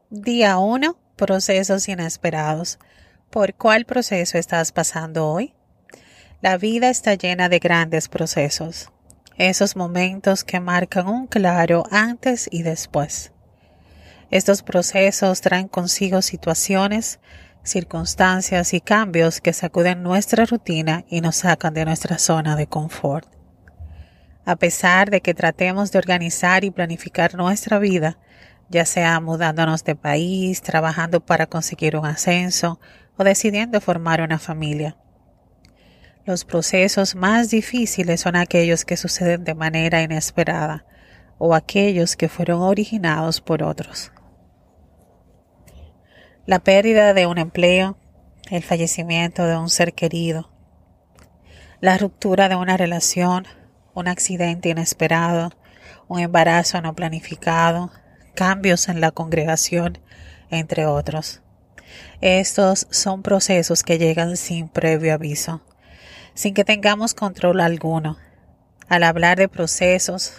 Día 1. Procesos inesperados. ¿Por cuál proceso estás pasando hoy? La vida está llena de grandes procesos. Esos momentos que marcan un claro antes y después. Estos procesos traen consigo situaciones, circunstancias y cambios que sacuden nuestra rutina y nos sacan de nuestra zona de confort. A pesar de que tratemos de organizar y planificar nuestra vida, ya sea mudándonos de país, trabajando para conseguir un ascenso o decidiendo formar una familia. Los procesos más difíciles son aquellos que suceden de manera inesperada o aquellos que fueron originados por otros. La pérdida de un empleo, el fallecimiento de un ser querido, la ruptura de una relación, un accidente inesperado, un embarazo no planificado, cambios en la congregación, entre otros. Estos son procesos que llegan sin previo aviso, sin que tengamos control alguno. Al hablar de procesos,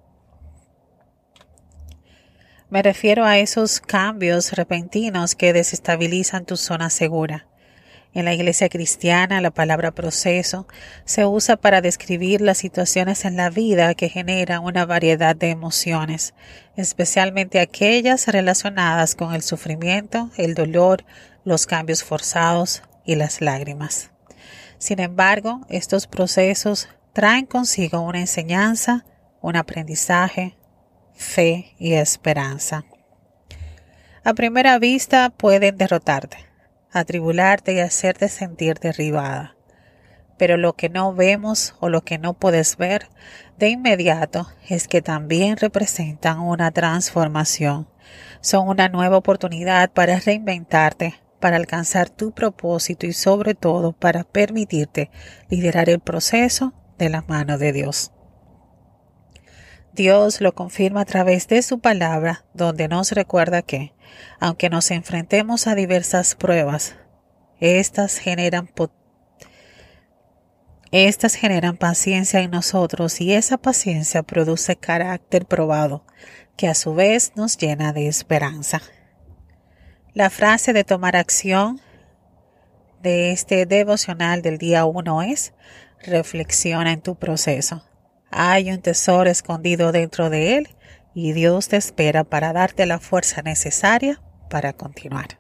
me refiero a esos cambios repentinos que desestabilizan tu zona segura. En la iglesia cristiana, la palabra proceso se usa para describir las situaciones en la vida que generan una variedad de emociones, especialmente aquellas relacionadas con el sufrimiento, el dolor, los cambios forzados y las lágrimas. Sin embargo, estos procesos traen consigo una enseñanza, un aprendizaje, fe y esperanza. A primera vista pueden derrotarte, atribularte y hacerte sentir derribada. Pero lo que no vemos o lo que no puedes ver de inmediato es que también representan una transformación. Son una nueva oportunidad para reinventarte, para alcanzar tu propósito y sobre todo para permitirte liderar el proceso de la mano de Dios. Dios lo confirma a través de su palabra, donde nos recuerda que, aunque nos enfrentemos a diversas pruebas, estas generan paciencia en nosotros y esa paciencia produce carácter probado, que a su vez nos llena de esperanza. La frase de tomar acción de este devocional del día 1 es: reflexiona en tu proceso. Hay un tesoro escondido dentro de él y Dios te espera para darte la fuerza necesaria para continuar.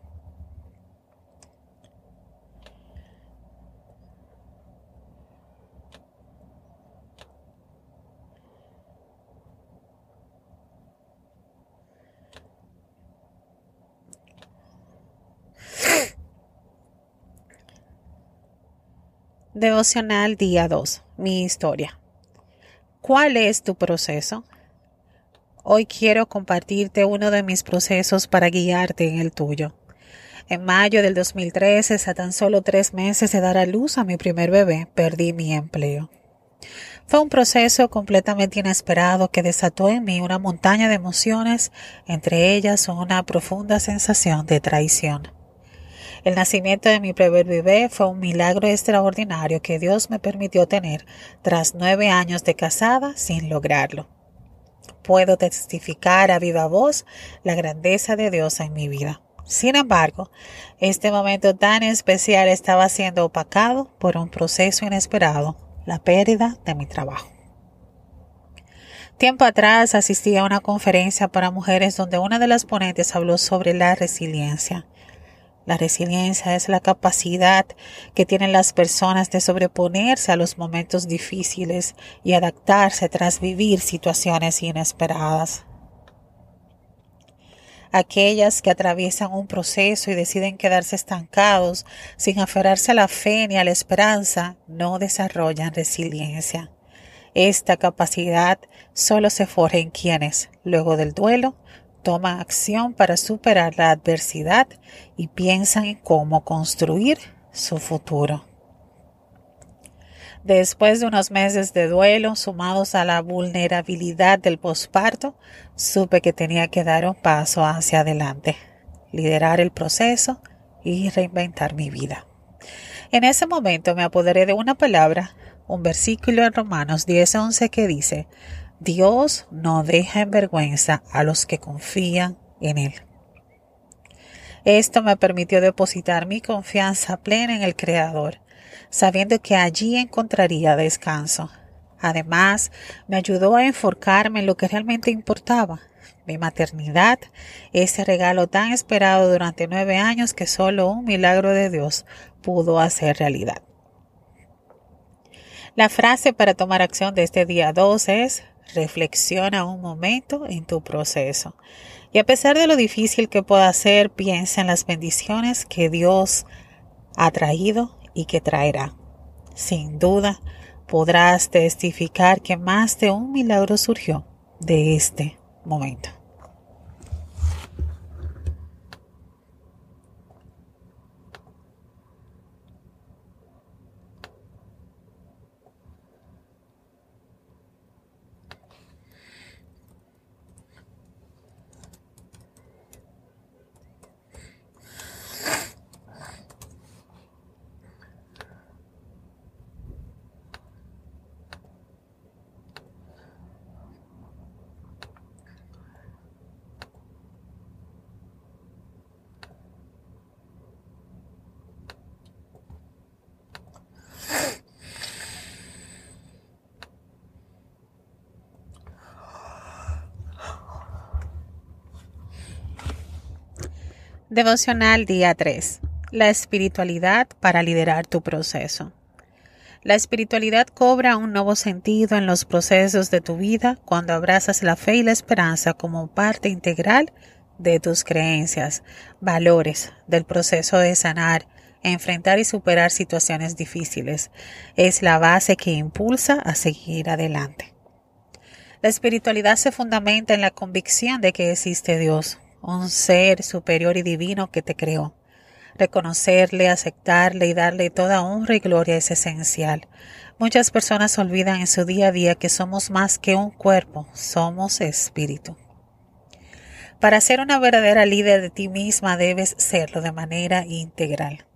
Devocional día 2. Mi historia. ¿Cuál es tu proceso? Hoy quiero compartirte uno de mis procesos para guiarte en el tuyo. En mayo del 2013, a tan solo 3 meses de dar a luz a mi primer bebé, perdí mi empleo. Fue un proceso completamente inesperado que desató en mí una montaña de emociones, entre ellas una profunda sensación de traición. El nacimiento de mi primer bebé fue un milagro extraordinario que Dios me permitió tener tras 9 años de casada sin lograrlo. Puedo testificar a viva voz la grandeza de Dios en mi vida. Sin embargo, este momento tan especial estaba siendo opacado por un proceso inesperado, la pérdida de mi trabajo. Tiempo atrás asistí a una conferencia para mujeres donde una de las ponentes habló sobre la resiliencia. La resiliencia es la capacidad que tienen las personas de sobreponerse a los momentos difíciles y adaptarse tras vivir situaciones inesperadas. Aquellas que atraviesan un proceso y deciden quedarse estancados sin aferrarse a la fe ni a la esperanza, no desarrollan resiliencia. Esta capacidad solo se forja en quienes, luego del duelo, toman acción para superar la adversidad y piensan en cómo construir su futuro. Después de unos meses de duelo, sumados a la vulnerabilidad del posparto, supe que tenía que dar un paso hacia adelante, liderar el proceso y reinventar mi vida. En ese momento me apoderé de una palabra, un versículo en Romanos 10:11 que dice: Dios no deja en vergüenza a los que confían en Él. Esto me permitió depositar mi confianza plena en el Creador, sabiendo que allí encontraría descanso. Además, me ayudó a enfocarme en lo que realmente importaba, mi maternidad, ese regalo tan esperado durante 9 años que solo un milagro de Dios pudo hacer realidad. La frase para tomar acción de este día 2 es: reflexiona un momento en tu proceso. Y a pesar de lo difícil que pueda ser, piensa en las bendiciones que Dios ha traído y que traerá. Sin duda, podrás testificar que más de un milagro surgió de este momento. Devocional día 3. La espiritualidad para liderar tu proceso. La espiritualidad cobra un nuevo sentido en los procesos de tu vida cuando abrazas la fe y la esperanza como parte integral de tus creencias, valores, del proceso de sanar, enfrentar y superar situaciones difíciles. Es la base que impulsa a seguir adelante. La espiritualidad se fundamenta en la convicción de que existe Dios, un ser superior y divino que te creó. Reconocerle, aceptarle y darle toda honra y gloria es esencial. Muchas personas olvidan en su día a día que somos más que un cuerpo, somos espíritu. Para ser una verdadera líder de ti misma debes serlo de manera integral.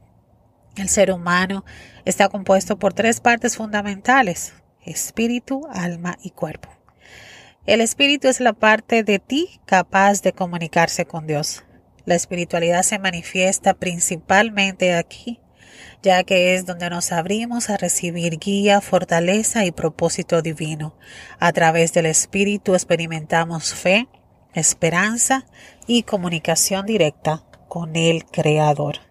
El ser humano está compuesto por 3 partes fundamentales: espíritu, alma y cuerpo. El espíritu es la parte de ti capaz de comunicarse con Dios. La espiritualidad se manifiesta principalmente aquí, ya que es donde nos abrimos a recibir guía, fortaleza y propósito divino. A través del espíritu experimentamos fe, esperanza y comunicación directa con el Creador.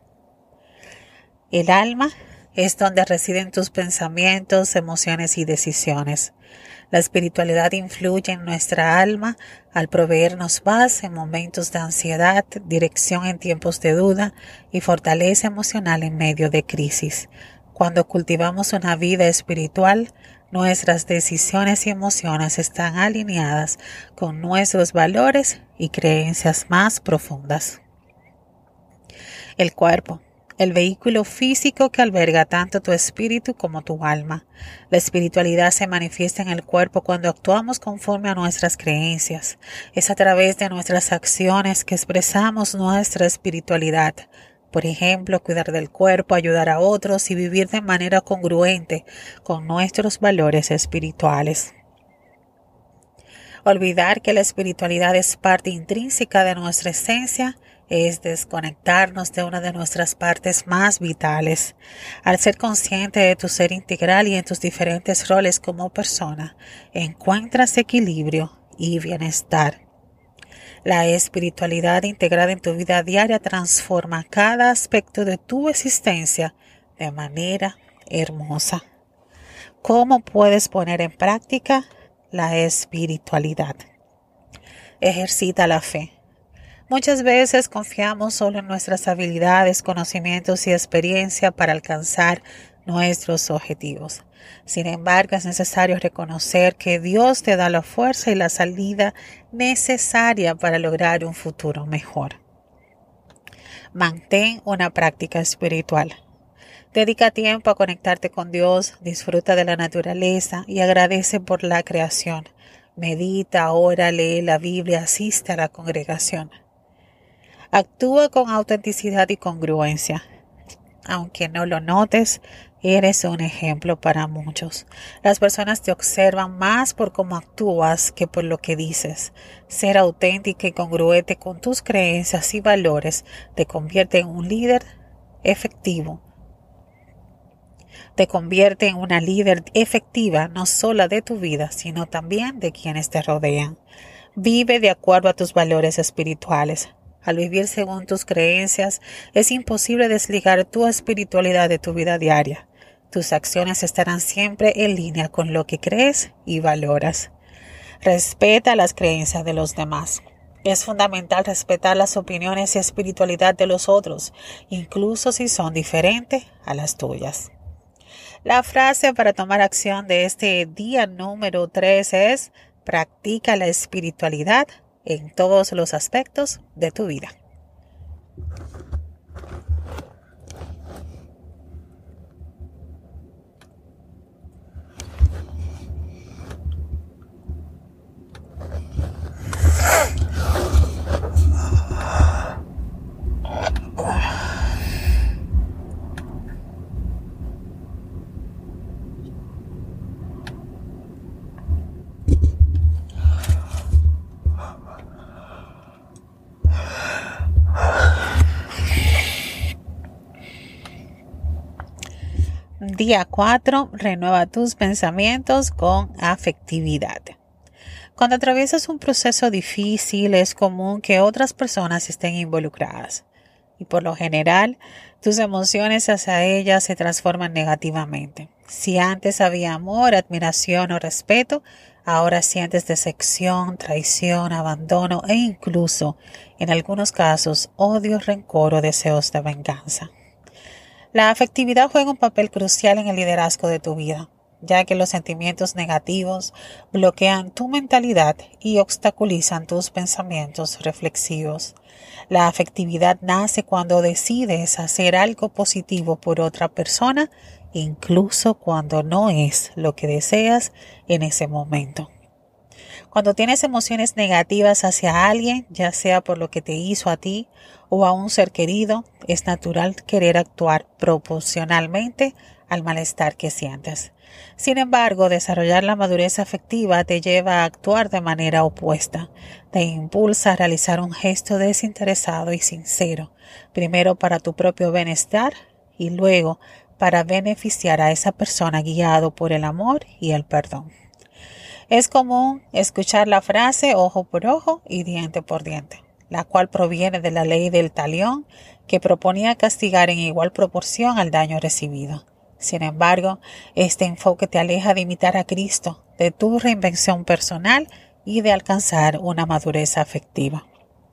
El alma es donde residen tus pensamientos, emociones y decisiones. La espiritualidad influye en nuestra alma al proveernos paz en momentos de ansiedad, dirección en tiempos de duda y fortaleza emocional en medio de crisis. Cuando cultivamos una vida espiritual, nuestras decisiones y emociones están alineadas con nuestros valores y creencias más profundas. El cuerpo. El vehículo físico que alberga tanto tu espíritu como tu alma. La espiritualidad se manifiesta en el cuerpo cuando actuamos conforme a nuestras creencias. Es a través de nuestras acciones que expresamos nuestra espiritualidad. Por ejemplo, cuidar del cuerpo, ayudar a otros y vivir de manera congruente con nuestros valores espirituales. Olvidar que la espiritualidad es parte intrínseca de nuestra esencia es desconectarnos de una de nuestras partes más vitales. Al ser consciente de tu ser integral y en tus diferentes roles como persona, encuentras equilibrio y bienestar. La espiritualidad integrada en tu vida diaria transforma cada aspecto de tu existencia de manera hermosa. ¿Cómo puedes poner en práctica la espiritualidad? Ejercita la fe. Muchas veces confiamos solo en nuestras habilidades, conocimientos y experiencia para alcanzar nuestros objetivos. Sin embargo, es necesario reconocer que Dios te da la fuerza y la salida necesaria para lograr un futuro mejor. Mantén una práctica espiritual. Dedica tiempo a conectarte con Dios, disfruta de la naturaleza y agradece por la creación. Medita, ora, lee la Biblia, asiste a la congregación. Actúa con autenticidad y congruencia. Aunque no lo notes, eres un ejemplo para muchos. Las personas te observan más por cómo actúas que por lo que dices. Ser auténtica y congruente con tus creencias y valores te convierte en un líder efectivo. Te convierte en una líder efectiva no solo de tu vida, sino también de quienes te rodean. Vive de acuerdo a tus valores espirituales. Al vivir según tus creencias, es imposible desligar tu espiritualidad de tu vida diaria. Tus acciones estarán siempre en línea con lo que crees y valoras. Respeta las creencias de los demás. Es fundamental respetar las opiniones y espiritualidad de los otros, incluso si son diferentes a las tuyas. La frase para tomar acción de este día número 3 es: practica la espiritualidad en todos los aspectos de tu vida. Día 4. Renueva tus pensamientos con afectividad. Cuando atraviesas un proceso difícil, es común que otras personas estén involucradas. Y por lo general, tus emociones hacia ellas se transforman negativamente. Si antes había amor, admiración o respeto, ahora sientes decepción, traición, abandono e incluso, en algunos casos, odio, rencor o deseos de venganza. La afectividad juega un papel crucial en el liderazgo de tu vida, ya que los sentimientos negativos bloquean tu mentalidad y obstaculizan tus pensamientos reflexivos. La afectividad nace cuando decides hacer algo positivo por otra persona, incluso cuando no es lo que deseas en ese momento. Cuando tienes emociones negativas hacia alguien, ya sea por lo que te hizo a ti o a un ser querido, es natural querer actuar proporcionalmente al malestar que sientes. Sin embargo, desarrollar la madurez afectiva te lleva a actuar de manera opuesta. Te impulsa a realizar un gesto desinteresado y sincero, primero para tu propio bienestar y luego para beneficiar a esa persona guiado por el amor y el perdón. Es común escuchar la frase ojo por ojo y diente por diente, la cual proviene de la ley del talión, que proponía castigar en igual proporción al daño recibido. Sin embargo, este enfoque te aleja de imitar a Cristo, de tu reinvención personal y de alcanzar una madurez afectiva.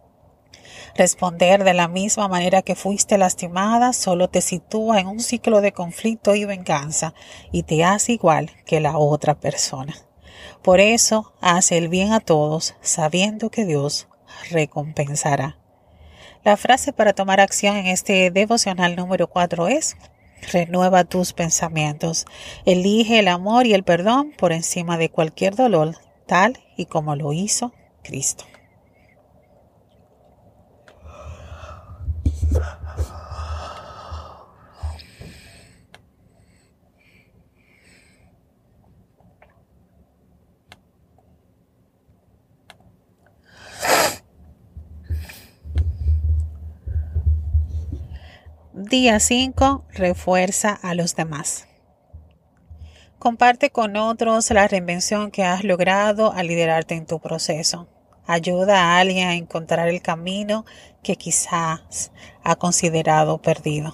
Responder de la misma manera que fuiste lastimada solo te sitúa en un ciclo de conflicto y venganza y te hace igual que la otra persona. Por eso, hace el bien a todos, sabiendo que Dios recompensará. La frase para tomar acción en este devocional número 4 es: renueva tus pensamientos. Elige el amor y el perdón por encima de cualquier dolor, tal y como lo hizo Cristo. Día 5. Refuerza a los demás. Comparte con otros la reinvención que has logrado al liderarte en tu proceso. Ayuda a alguien a encontrar el camino que quizás ha considerado perdido.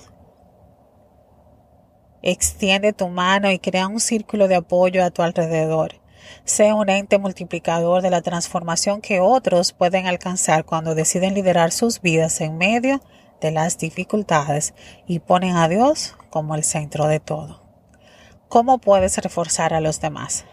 Extiende tu mano y crea un círculo de apoyo a tu alrededor. Sé un ente multiplicador de la transformación que otros pueden alcanzar cuando deciden liderar sus vidas en medio de las dificultades y ponen a Dios como el centro de todo. ¿Cómo puedes reforzar a los demás?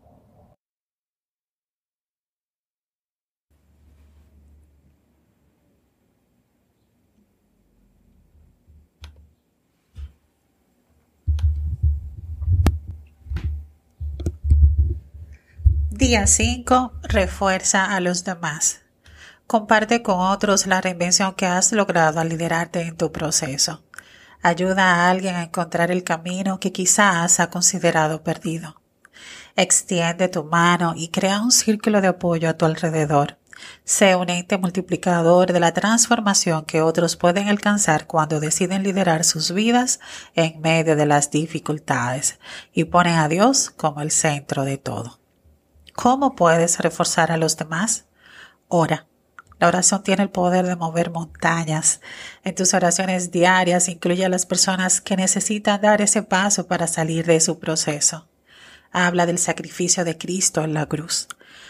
Día 5. Refuerza a los demás. Comparte con otros la reinvención que has logrado al liderarte en tu proceso. Ayuda a alguien a encontrar el camino que quizás ha considerado perdido. Extiende tu mano y crea un círculo de apoyo a tu alrededor. Sé un ente multiplicador de la transformación que otros pueden alcanzar cuando deciden liderar sus vidas en medio de las dificultades y ponen a Dios como el centro de todo. ¿Cómo puedes reforzar a los demás? Ora. La oración tiene el poder de mover montañas. En tus oraciones diarias incluye a las personas que necesitan dar ese paso para salir de su proceso. Habla del sacrificio de Cristo en la cruz.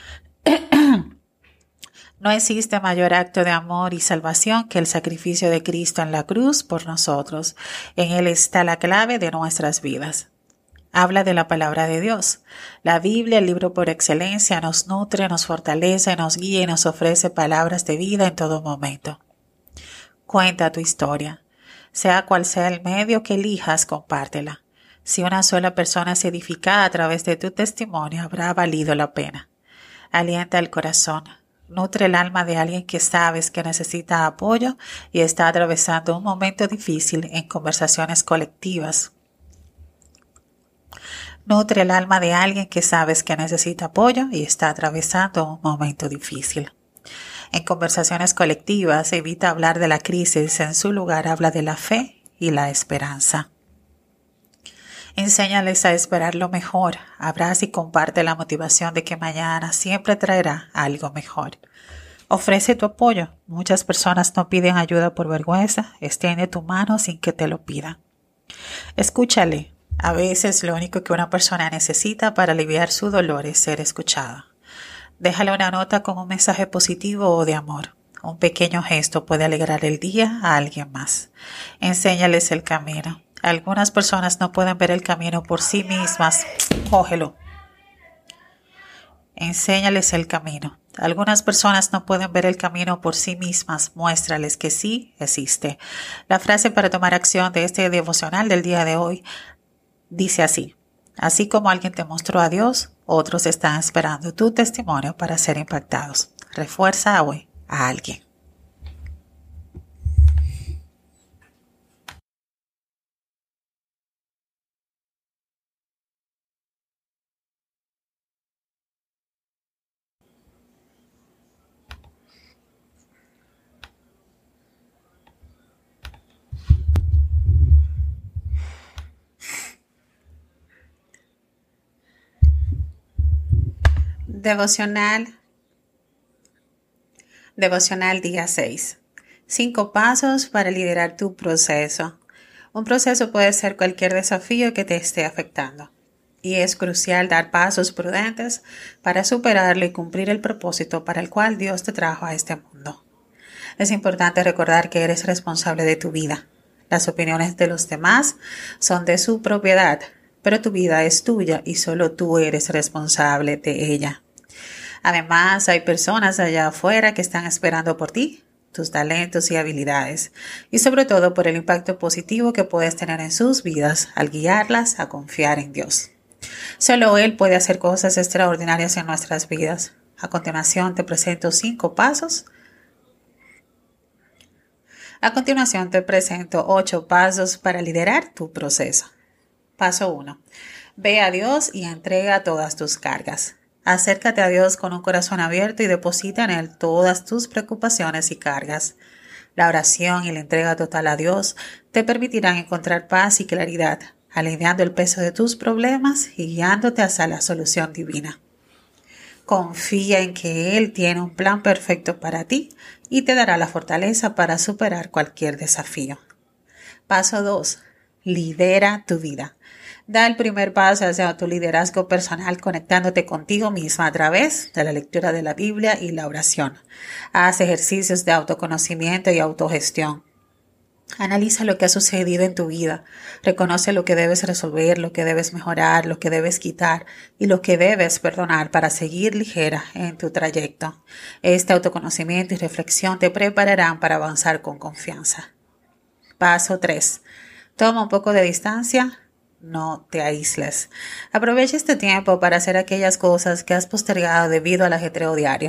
No existe mayor acto de amor y salvación que el sacrificio de Cristo en la cruz por nosotros. En Él está la clave de nuestras vidas. Habla de la palabra de Dios. La Biblia, el libro por excelencia, nos nutre, nos fortalece, nos guía y nos ofrece palabras de vida en todo momento. Cuenta tu historia. Sea cual sea el medio que elijas, compártela. Si una sola persona es edificada a través de tu testimonio, habrá valido la pena. Alienta el corazón. Nutre el alma de alguien que sabes que necesita apoyo y está atravesando un momento difícil en conversaciones colectivas. Nutre el alma de alguien que sabes que necesita apoyo y está atravesando un momento difícil. En conversaciones colectivas, evita hablar de la crisis, en su lugar habla de la fe y la esperanza. Enséñales a esperar lo mejor, abraza y comparte la motivación de que mañana siempre traerá algo mejor. Ofrece tu apoyo. Muchas personas no piden ayuda por vergüenza, extiende tu mano sin que te lo pidan. Escúchale. A veces lo único que una persona necesita para aliviar su dolor es ser escuchada. Déjale una nota con un mensaje positivo o de amor. Un pequeño gesto puede alegrar el día a alguien más. Enséñales el camino. Algunas personas no pueden ver el camino por sí mismas. Cógelo. Enséñales el camino. Algunas personas no pueden ver el camino por sí mismas. Muéstrales que sí existe. La frase para tomar acción de este devocional del día de hoy dice así: así como alguien te mostró a Dios, otros están esperando tu testimonio para ser impactados. Refuerza hoy a alguien. Devocional día 6. 5 pasos para liderar tu proceso. Un proceso puede ser cualquier desafío que te esté afectando, y es crucial dar pasos prudentes para superarlo y cumplir el propósito para el cual Dios te trajo a este mundo. Es importante recordar que eres responsable de tu vida. Las opiniones de los demás son de su propiedad, pero tu vida es tuya y solo tú eres responsable de ella. Además, hay personas allá afuera que están esperando por ti, tus talentos y habilidades, y sobre todo por el impacto positivo que puedes tener en sus vidas al guiarlas a confiar en Dios. Solo Él puede hacer cosas extraordinarias en nuestras vidas. A continuación te presento 5 pasos. A continuación te presento 8 pasos para liderar tu proceso. Paso 1. Ve a Dios y entrega todas tus cargas. Acércate a Dios con un corazón abierto y deposita en Él todas tus preocupaciones y cargas. La oración y la entrega total a Dios te permitirán encontrar paz y claridad, aliviando el peso de tus problemas y guiándote hacia la solución divina. Confía en que Él tiene un plan perfecto para ti y te dará la fortaleza para superar cualquier desafío. Paso 2. Lidera tu vida. Da el primer paso hacia tu liderazgo personal conectándote contigo misma a través de la lectura de la Biblia y la oración. Haz ejercicios de autoconocimiento y autogestión. Analiza lo que ha sucedido en tu vida. Reconoce lo que debes resolver, lo que debes mejorar, lo que debes quitar y lo que debes perdonar para seguir ligera en tu trayecto. Este autoconocimiento y reflexión te prepararán para avanzar con confianza. Paso 3. Toma un poco de distancia. No te aísles. Aprovecha este tiempo para hacer aquellas cosas que has postergado debido al ajetreo diario.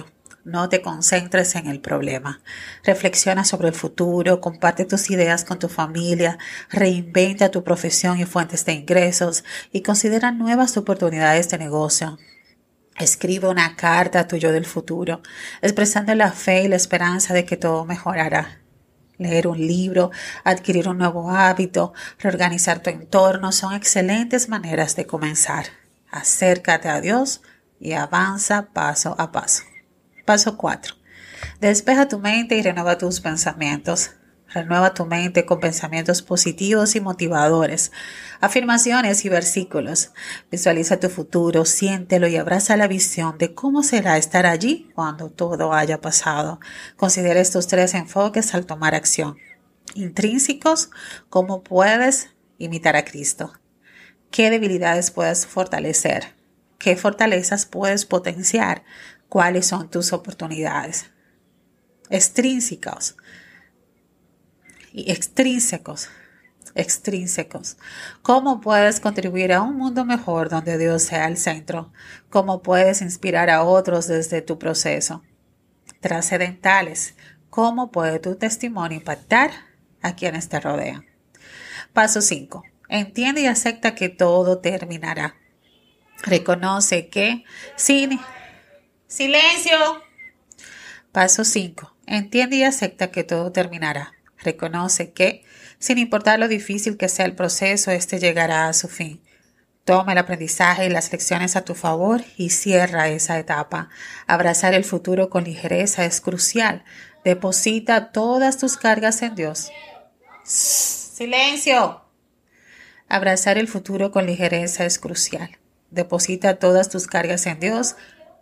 No te concentres en el problema. Reflexiona sobre el futuro, comparte tus ideas con tu familia, reinventa tu profesión y fuentes de ingresos y considera nuevas oportunidades de negocio. Escribe una carta a tu yo del futuro, expresando la fe y la esperanza de que todo mejorará. Leer un libro, adquirir un nuevo hábito, reorganizar tu entorno son excelentes maneras de comenzar. Acércate a Dios y avanza paso a paso. Paso 4. Despeja tu mente y renueva tus pensamientos. Renueva tu mente con pensamientos positivos y motivadores, afirmaciones y versículos. Visualiza tu futuro, siéntelo y abraza la visión de cómo será estar allí cuando todo haya pasado. Considera estos 3 enfoques al tomar acción. Intrínsecos, cómo puedes imitar a Cristo. ¿Qué debilidades puedes fortalecer? ¿Qué fortalezas puedes potenciar? ¿Cuáles son tus oportunidades? Extrínsecos y extrínsecos. ¿Cómo puedes contribuir a un mundo mejor donde Dios sea el centro? ¿Cómo puedes inspirar a otros desde tu proceso? Trascendentales. ¿Cómo puede tu testimonio impactar a quienes te rodean? Paso 5. Entiende y acepta que todo terminará. Reconoce que sin silencio. Paso 5. Entiende y acepta que todo terminará. Reconoce que, sin importar lo difícil que sea el proceso, este llegará a su fin. Toma el aprendizaje y las lecciones a tu favor y cierra esa etapa. Abrazar el futuro con ligereza es crucial. Deposita todas tus cargas en Dios. ¡Silencio! Abrazar el futuro con ligereza es crucial. Deposita todas tus cargas en Dios.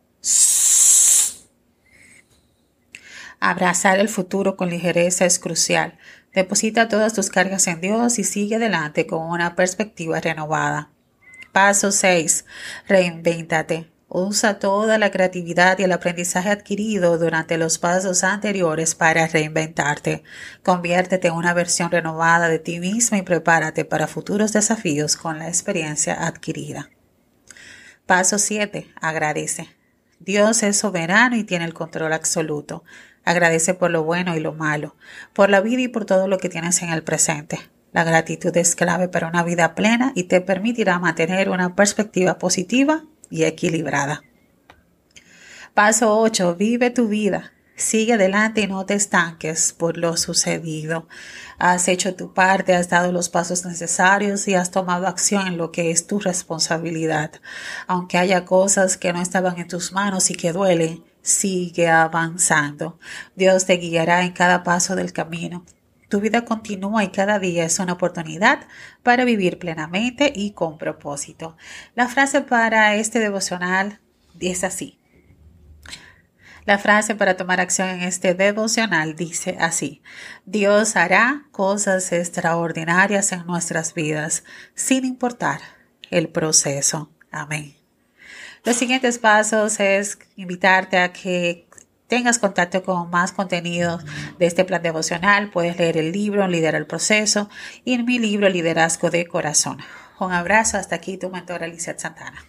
Abrazar el futuro con ligereza es crucial. Deposita todas tus cargas en Dios y sigue adelante con una perspectiva renovada. Paso 6. Reinvéntate. Usa toda la creatividad y el aprendizaje adquirido durante los pasos anteriores para reinventarte. Conviértete en una versión renovada de ti misma y prepárate para futuros desafíos con la experiencia adquirida. Paso 7. Agradece. Dios es soberano y tiene el control absoluto. Agradece por lo bueno y lo malo, por la vida y por todo lo que tienes en el presente. La gratitud es clave para una vida plena y te permitirá mantener una perspectiva positiva y equilibrada. Paso 8. Vive tu vida. Sigue adelante y no te estanques por lo sucedido. Has hecho tu parte, has dado los pasos necesarios y has tomado acción en lo que es tu responsabilidad. Aunque haya cosas que no estaban en tus manos y que duelen, sigue avanzando. Dios te guiará en cada paso del camino. Tu vida continúa y cada día es una oportunidad para vivir plenamente y con propósito. La frase para este devocional es así. La frase para tomar acción en este devocional dice así: Dios hará cosas extraordinarias en nuestras vidas, sin importar el proceso. Amén. Los siguientes pasos es invitarte a que tengas contacto con más contenido de este plan devocional. Puedes leer el libro Lidera el Proceso y en mi libro Liderazgo de Corazón. Un abrazo, hasta aquí tu mentora Lizeth Santana.